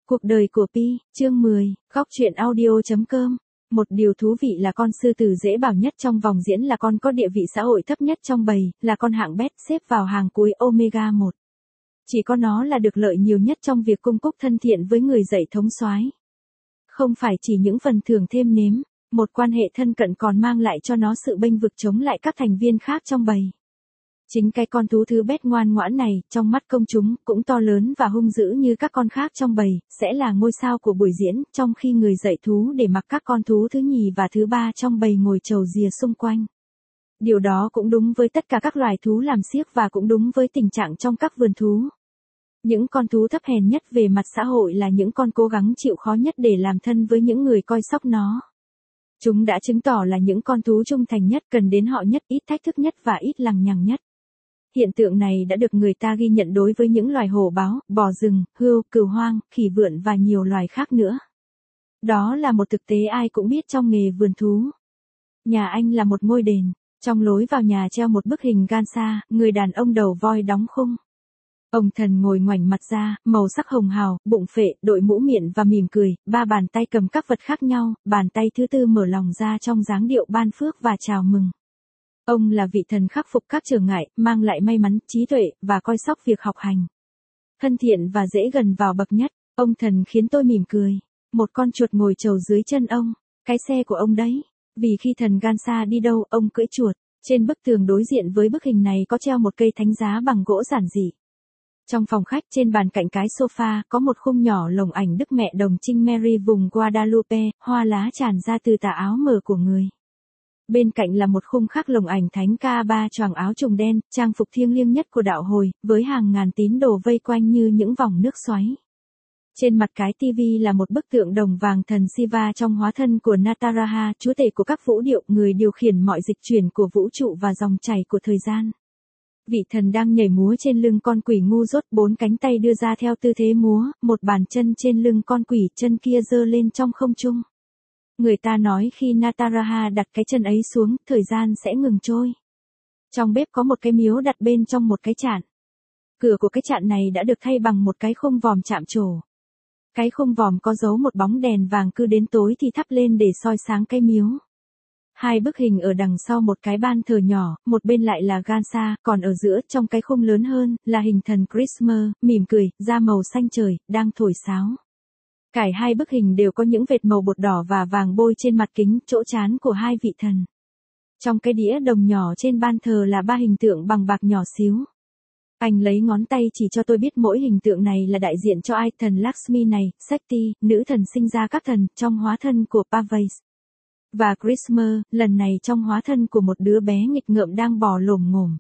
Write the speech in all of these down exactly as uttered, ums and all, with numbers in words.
Cuộc đời của Pi, chương mười, góc truyện audio.com. Một điều thú vị là con sư tử dễ bảo nhất trong vòng diễn là con có địa vị xã hội thấp nhất trong bầy, là con hạng bét xếp vào hàng cuối Omega một. Chỉ có nó là được lợi nhiều nhất trong việc cung cúc thân thiện với người dạy thống soái. Không phải chỉ những phần thưởng thêm nếm, một quan hệ thân cận còn mang lại cho nó sự bênh vực chống lại các thành viên khác trong bầy. Chính cái con thú thứ bét ngoan ngoãn này, trong mắt công chúng, cũng to lớn và hung dữ như các con khác trong bầy, sẽ là ngôi sao của buổi diễn, trong khi người dạy thú để mặc các con thú thứ nhì và thứ ba trong bầy ngồi chầu rìa xung quanh. Điều đó cũng đúng với tất cả các loài thú làm xiếc và cũng đúng với tình trạng trong các vườn thú. Những con thú thấp hèn nhất về mặt xã hội là những con cố gắng chịu khó nhất để làm thân với những người coi sóc nó. Chúng đã chứng tỏ là những con thú trung thành nhất, cần đến họ nhất, ít thách thức nhất và ít lằng nhằng nhất. Hiện tượng này đã được người ta ghi nhận đối với những loài hổ báo, bò rừng, hươu, cừu hoang, khỉ vượn và nhiều loài khác nữa. Đó là một thực tế ai cũng biết trong nghề vườn thú. Nhà anh là một ngôi đền, trong lối vào nhà treo một bức hình Gansa, người đàn ông đầu voi đóng khung. Ông thần ngồi ngoảnh mặt ra, màu sắc hồng hào, bụng phệ, đội mũ miệng và mỉm cười, ba bàn tay cầm các vật khác nhau, bàn tay thứ tư mở lòng ra trong dáng điệu ban phước và chào mừng. Ông là vị thần khắc phục các trở ngại, mang lại may mắn, trí tuệ, và coi sóc việc học hành. Thân thiện và dễ gần vào bậc nhất, ông thần khiến tôi mỉm cười. Một con chuột ngồi chầu dưới chân ông, cái xe của ông đấy. Vì khi thần Gansa đi đâu, ông cưỡi chuột. Trên bức tường đối diện với bức hình này có treo một cây thánh giá bằng gỗ giản dị. Trong phòng khách trên bàn cạnh cái sofa, có một khung nhỏ lồng ảnh Đức Mẹ Đồng Trinh Mary vùng Guadalupe, hoa lá tràn ra từ tà áo mờ của người. Bên cạnh là một khung khác lồng ảnh Thánh Ca Ba choàng áo trùng đen, trang phục thiêng liêng nhất của đạo hồi, với hàng ngàn tín đồ vây quanh như những vòng nước xoáy. Trên mặt cái tivi là một bức tượng đồng vàng thần Shiva trong hóa thân của Nataraja, chúa tể của các vũ điệu, người điều khiển mọi dịch chuyển của vũ trụ và dòng chảy của thời gian. Vị thần đang nhảy múa trên lưng con quỷ ngu dốt, bốn cánh tay đưa ra theo tư thế múa, một bàn chân trên lưng con quỷ, chân kia giơ lên trong không trung. Người ta nói khi Nataraja đặt cái chân ấy xuống, thời gian sẽ ngừng trôi. Trong bếp có một cái miếu đặt bên trong một cái chạn. Cửa của cái chạn này đã được thay bằng một cái khung vòm chạm trổ. Cái khung vòm có dấu một bóng đèn vàng, cứ đến tối thì thắp lên để soi sáng cái miếu. Hai bức hình ở đằng sau một cái ban thờ nhỏ, một bên lại là Gansa, còn ở giữa trong cái khung lớn hơn, là hình thần Christmas, mỉm cười, da màu xanh trời, đang thổi sáo. Cả hai bức hình đều có những vệt màu bột đỏ và vàng bôi trên mặt kính, chỗ trán của hai vị thần. Trong cái đĩa đồng nhỏ trên ban thờ là ba hình tượng bằng bạc nhỏ xíu. Anh lấy ngón tay chỉ cho tôi biết mỗi hình tượng này là đại diện cho ai. Thần Lakshmi này, Shakti, nữ thần sinh ra các thần, trong hóa thân của Parvati. Và Christmas, lần này trong hóa thân của một đứa bé nghịch ngợm đang bò lồm ngồm.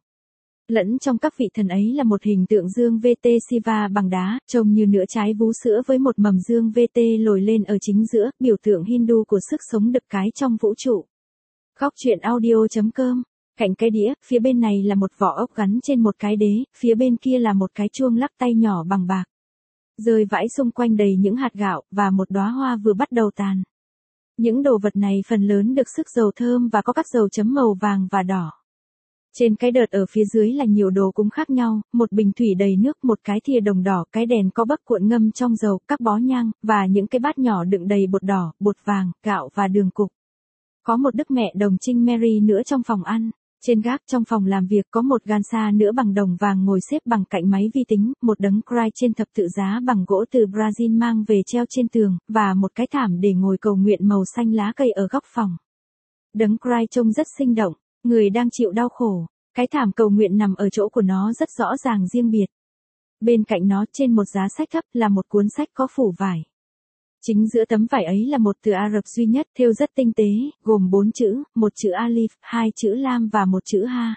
Lẫn trong các vị thần ấy là một hình tượng dương vê tê Shiva bằng đá, trông như nửa trái vú sữa với một mầm dương vê tê lồi lên ở chính giữa, biểu tượng Hindu của sức sống đực cái trong vũ trụ. Góc truyện audio.com. Cạnh cái đĩa, phía bên này là một vỏ ốc gắn trên một cái đế, phía bên kia là một cái chuông lắc tay nhỏ bằng bạc. Rơi vãi xung quanh đầy những hạt gạo, và một đóa hoa vừa bắt đầu tàn. Những đồ vật này phần lớn được sức dầu thơm và có các dầu chấm màu vàng và đỏ. Trên cái đợt ở phía dưới là nhiều đồ cúng khác nhau, một bình thủy đầy nước, một cái thìa đồng đỏ, cái đèn có bấc cuộn ngâm trong dầu, các bó nhang, và những cái bát nhỏ đựng đầy bột đỏ, bột vàng, gạo và đường cục. Có một Đức Mẹ Đồng Trinh Mary nữa trong phòng ăn. Trên gác trong phòng làm việc có một Gansa nữa bằng đồng vàng ngồi xếp bằng cạnh máy vi tính, một đấng Christ trên thập tự giá bằng gỗ từ Brazil mang về treo trên tường, và một cái thảm để ngồi cầu nguyện màu xanh lá cây ở góc phòng. Đấng Christ trông rất sinh động, người đang chịu đau khổ. Cái thảm cầu nguyện nằm ở chỗ của nó rất rõ ràng riêng biệt. Bên cạnh nó trên một giá sách thấp là một cuốn sách có phủ vải. Chính giữa tấm vải ấy là một từ Ả Rập duy nhất, thêu rất tinh tế, gồm bốn chữ, một chữ Alif, hai chữ Lam và một chữ Ha.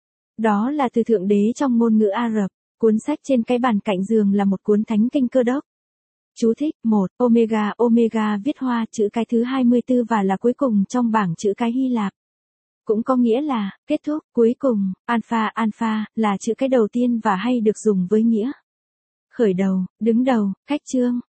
Đó là từ Thượng Đế trong ngôn ngữ Ả Rập. Cuốn sách trên cái bàn cạnh giường là một cuốn thánh kinh Cơ Đốc. Chú thích: một. Omega, Omega viết hoa chữ cái thứ hai mươi tư và là cuối cùng trong bảng chữ cái Hy Lạp. Cũng có nghĩa là, kết thúc, cuối cùng. Alpha, Alpha, là chữ cái đầu tiên và hay được dùng với nghĩa khởi đầu, đứng đầu, khách chương.